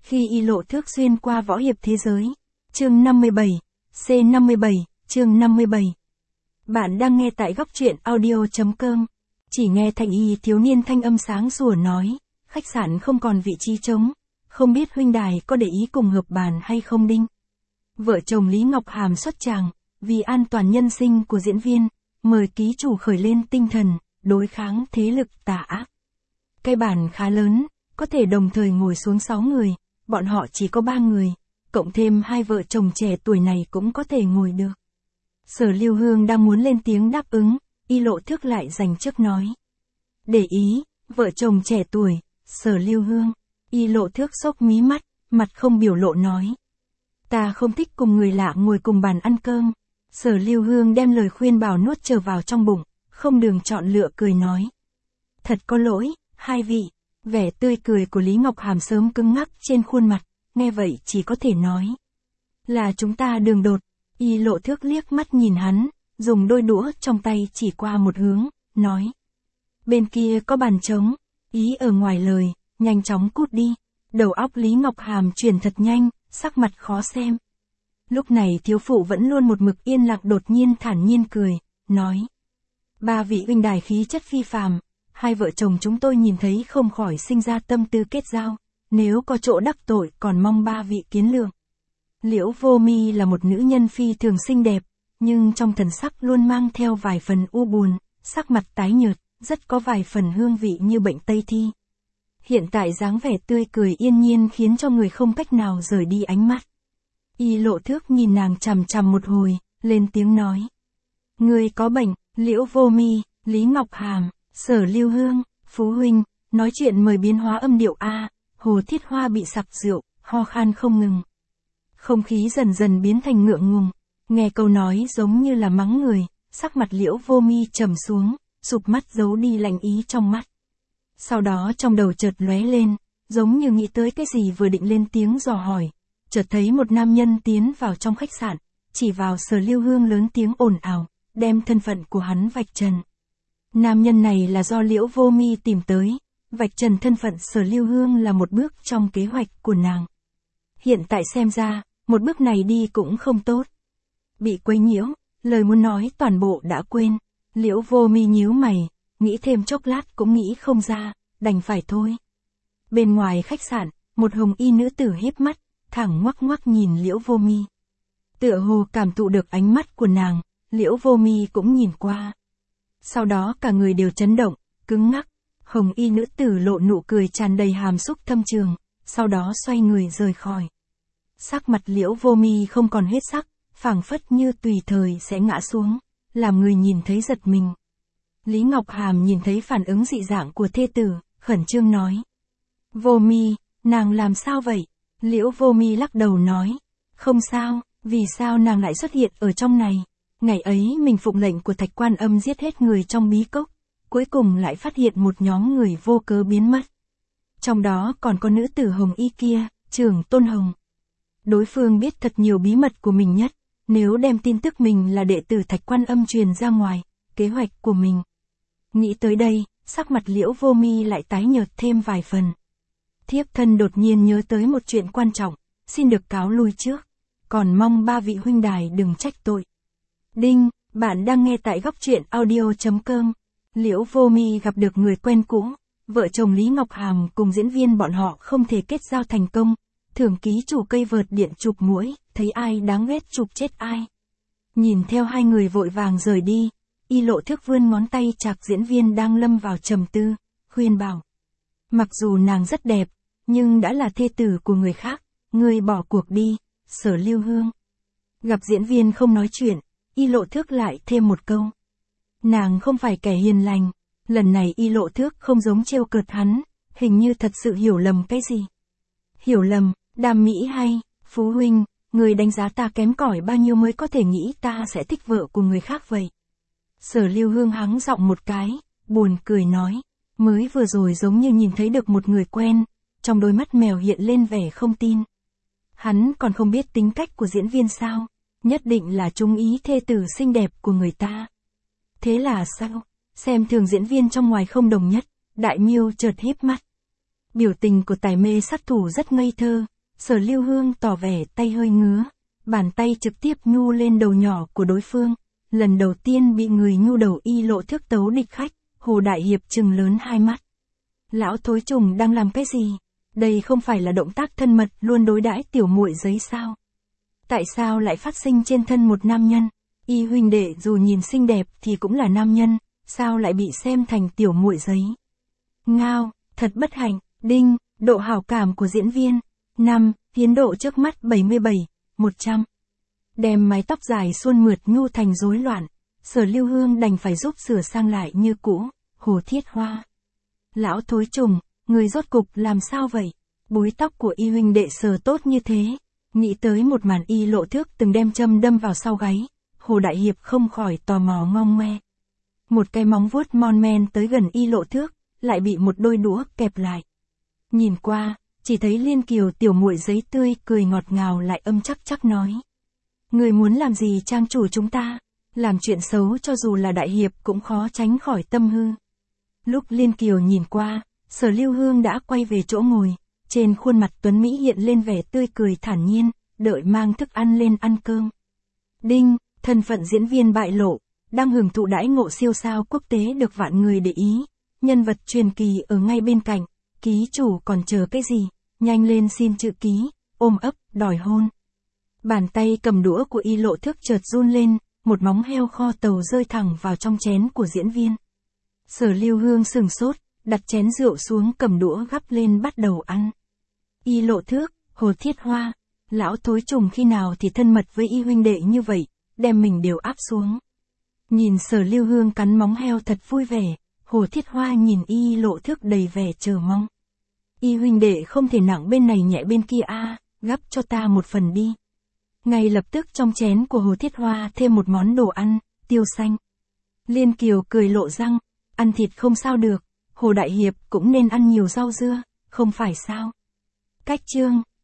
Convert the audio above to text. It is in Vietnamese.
Khi Y Lộ Thước xuyên qua võ hiệp thế giới. Chương 57, C57, chương 57. Bạn đang nghe tại góc truyện audio.com. Chỉ nghe Thanh Y thiếu niên thanh âm sáng sủa nói, khách sạn không còn vị trí trống, không biết huynh đài có để ý cùng hợp bàn hay không đinh. Vợ chồng Lý Ngọc Hàm xuất tràng, vì an toàn nhân sinh của diễn viên, mời ký chủ khởi lên tinh thần, đối kháng thế lực tà ác. Cái bàn khá lớn, có thể đồng thời ngồi xuống 6 người, bọn họ chỉ có 3 người, cộng thêm hai vợ chồng trẻ tuổi này cũng có thể ngồi được. Sở Lưu Hương đang muốn lên tiếng đáp ứng, Y Lộ Thước lại dành trước nói. Để ý, vợ chồng trẻ tuổi, Sở Lưu Hương. Y Lộ Thước xốc mí mắt, mặt không biểu lộ nói. Ta không thích cùng người lạ ngồi cùng bàn ăn cơm. Sở Lưu Hương đem lời khuyên bảo nuốt trở vào trong bụng, không đường chọn lựa cười nói. Thật có lỗi, hai vị. Vẻ tươi cười của Lý Ngọc Hàm sớm cứng ngắc trên khuôn mặt, nghe vậy chỉ có thể nói. Là chúng ta đường đột. Y Lộ Thước liếc mắt nhìn hắn, dùng đôi đũa trong tay chỉ qua một hướng, nói. Bên kia có bàn trống, ý ở ngoài lời, nhanh chóng cút đi. Đầu óc Lý Ngọc Hàm chuyển thật nhanh, sắc mặt khó xem. Lúc này thiếu phụ vẫn luôn một mực yên lặng đột nhiên thản nhiên cười, nói. Ba vị huynh đài khí chất phi phàm, hai vợ chồng chúng tôi nhìn thấy không khỏi sinh ra tâm tư kết giao, nếu có chỗ đắc tội còn mong ba vị kiến lượng. Liễu Vô Mi là một nữ nhân phi thường xinh đẹp, nhưng trong thần sắc luôn mang theo vài phần u buồn, sắc mặt tái nhợt, rất có vài phần hương vị như bệnh Tây Thi. Hiện tại dáng vẻ tươi cười yên nhiên khiến cho người không cách nào rời đi ánh mắt. Y Lộ Thước nhìn nàng chằm chằm một hồi, lên tiếng nói. Người có bệnh, Liễu Vô Mi, Lý Ngọc Hàm, Sở Lưu Hương, Phú Huynh, nói chuyện mời biến hóa âm điệu A, Hồ Thiết Hoa bị sặc rượu, ho khan không ngừng. Không khí dần dần biến thành ngượng ngùng, nghe câu nói giống như là mắng người, sắc mặt Liễu Vô Mi trầm xuống, sụp mắt giấu đi lạnh ý trong mắt. Sau đó trong đầu chợt lóe lên, giống như nghĩ tới cái gì vừa định lên tiếng dò hỏi, chợt thấy một nam nhân tiến vào trong khách sạn, chỉ vào Sở Lưu Hương lớn tiếng ồn ào, đem thân phận của hắn vạch trần. Nam nhân này là do Liễu Vô Mi tìm tới, vạch trần thân phận Sở Lưu Hương là một bước trong kế hoạch của nàng. Hiện tại xem ra, một bước này đi cũng không tốt. Bị quấy nhiễu, lời muốn nói toàn bộ đã quên. Liễu Vô Mi nhíu mày, nghĩ thêm chốc lát cũng nghĩ không ra, đành phải thôi. Bên ngoài khách sạn, một hồng y nữ tử híp mắt, thẳng ngoắc ngoắc nhìn Liễu Vô Mi. Tựa hồ cảm thụ được ánh mắt của nàng, Liễu Vô Mi cũng nhìn qua. Sau đó cả người đều chấn động, cứng ngắc. Hồng y nữ tử lộ nụ cười tràn đầy hàm xúc thâm trường, sau đó xoay người rời khỏi. Sắc mặt Liễu Vô Mi không còn huyết sắc, phảng phất như tùy thời sẽ ngã xuống, làm người nhìn thấy giật mình. Lý Ngọc Hàm nhìn thấy phản ứng dị dạng của thê tử, khẩn trương nói. Vô Mi, nàng làm sao vậy? Liễu Vô Mi lắc đầu nói. Không sao, vì sao nàng lại xuất hiện ở trong này? Ngày ấy mình phụng lệnh của Thạch Quan Âm giết hết người trong bí cốc, cuối cùng lại phát hiện một nhóm người vô cớ biến mất. Trong đó còn có nữ tử Hồng Y kia, Trưởng Tôn Hồng. Đối phương biết thật nhiều bí mật của mình nhất, nếu đem tin tức mình là đệ tử Thạch Quan Âm truyền ra ngoài, kế hoạch của mình. Nghĩ tới đây, sắc mặt Liễu Vô Mi lại tái nhợt thêm vài phần. Thiếp thân đột nhiên nhớ tới một chuyện quan trọng, xin được cáo lui trước, còn mong ba vị huynh đài đừng trách tội. Đinh, bạn đang nghe tại góc truyện audio.com. Liễu Vô Mi gặp được người quen cũ, vợ chồng Lý Ngọc Hàm cùng diễn viên bọn họ không thể kết giao thành công, thưởng ký chủ cây vợt điện chụp muỗi, thấy ai đáng ghét chụp chết ai. Nhìn theo hai người vội vàng rời đi, Y Lộ Thước vươn ngón tay chạc diễn viên đang lâm vào trầm tư, khuyên bảo. Mặc dù nàng rất đẹp, nhưng đã là thê tử của người khác, ngươi bỏ cuộc đi, Sở Lưu Hương. Gặp diễn viên không nói chuyện, Y Lộ Thước lại thêm một câu. Nàng không phải kẻ hiền lành, lần này Y Lộ Thước không giống trêu cợt hắn, hình như thật sự hiểu lầm cái gì. Hiểu lầm, Đàm Mỹ hay, Phú Huynh, người đánh giá ta kém cỏi bao nhiêu mới có thể nghĩ ta sẽ thích vợ của người khác vậy. Sở Lưu Hương hắng giọng một cái, buồn cười nói, mới vừa rồi giống như nhìn thấy được một người quen, trong đôi mắt mèo hiện lên vẻ không tin. Hắn còn không biết tính cách của diễn viên sao, nhất định là trung ý thê tử xinh đẹp của người ta. Thế là sao? Xem thường diễn viên trong ngoài không đồng nhất, Đại Miêu chợt híp mắt. Biểu tình của tài mê sát thủ rất ngây thơ, Sở Lưu Hương tỏ vẻ tay hơi ngứa, bàn tay trực tiếp nhu lên đầu nhỏ của đối phương. Lần đầu tiên bị người nhu đầu Y Lộ Thước tấu địch khách, Hồ Đại Hiệp trừng lớn hai mắt. Lão thối trùng đang làm cái gì? Đây không phải là động tác thân mật luôn đối đãi tiểu muội giấy sao? Tại sao lại phát sinh trên thân một nam nhân? Y huynh đệ dù nhìn xinh đẹp thì cũng là nam nhân, sao lại bị xem thành tiểu muội giấy? Ngao, thật bất hạnh. Đinh, độ hảo cảm của diễn viên. 5, tiến độ trước mắt 77, 100. Đem mái tóc dài suôn mượt nhu thành rối loạn, Sở Lưu Hương đành phải giúp sửa sang lại như cũ. Hồ Thiết Hoa. Lão thối trùng, người rốt cục làm sao vậy? Búi tóc của Y huynh đệ sờ tốt như thế. Nghĩ tới một màn Y Lộ Thước từng đem châm đâm vào sau gáy, Hồ Đại Hiệp không khỏi tò mò ngong ngoe. Một cái móng vuốt mon men tới gần Y Lộ Thước, lại bị một đôi đũa kẹp lại. Nhìn qua, chỉ thấy Liên Kiều tiểu muội giấy tươi cười ngọt ngào lại âm chắc chắc nói. Người muốn làm gì trang chủ chúng ta? Làm chuyện xấu cho dù là đại hiệp cũng khó tránh khỏi tâm hư. Lúc Liên Kiều nhìn qua, Sở Lưu Hương đã quay về chỗ ngồi, trên khuôn mặt tuấn Mỹ hiện lên vẻ tươi cười thản nhiên, đợi mang thức ăn lên ăn cơm. Đinh, thân phận diễn viên bại lộ, đang hưởng thụ đãi ngộ siêu sao quốc tế được vạn người để ý. Nhân vật truyền kỳ ở ngay bên cạnh, ký chủ còn chờ cái gì, nhanh lên xin chữ ký, ôm ấp, đòi hôn. Bàn tay cầm đũa của Y Lộ Thước chợt run lên, một móng heo kho tàu rơi thẳng vào trong chén của diễn viên. Sở Lưu Hương sừng sốt, đặt chén rượu xuống cầm đũa gắp lên bắt đầu ăn. Y Lộ Thước, Hồ Thiết Hoa, lão thối trùng khi nào thì thân mật với Y huynh đệ như vậy, đem mình đều áp xuống. Nhìn Sở Lưu Hương cắn móng heo thật vui vẻ, Hồ Thiết Hoa nhìn Y Lộ Thước đầy vẻ chờ mong. Y huynh đệ không thể nặng bên này nhẹ bên kia a, gắp cho ta một phần đi. Ngay lập tức trong chén của Hồ Thiết Hoa thêm một món đồ ăn, tiêu xanh. Liên Kiều cười lộ răng, ăn thịt không sao được, Hồ Đại Hiệp cũng nên ăn nhiều rau dưa, không phải sao? Cách chương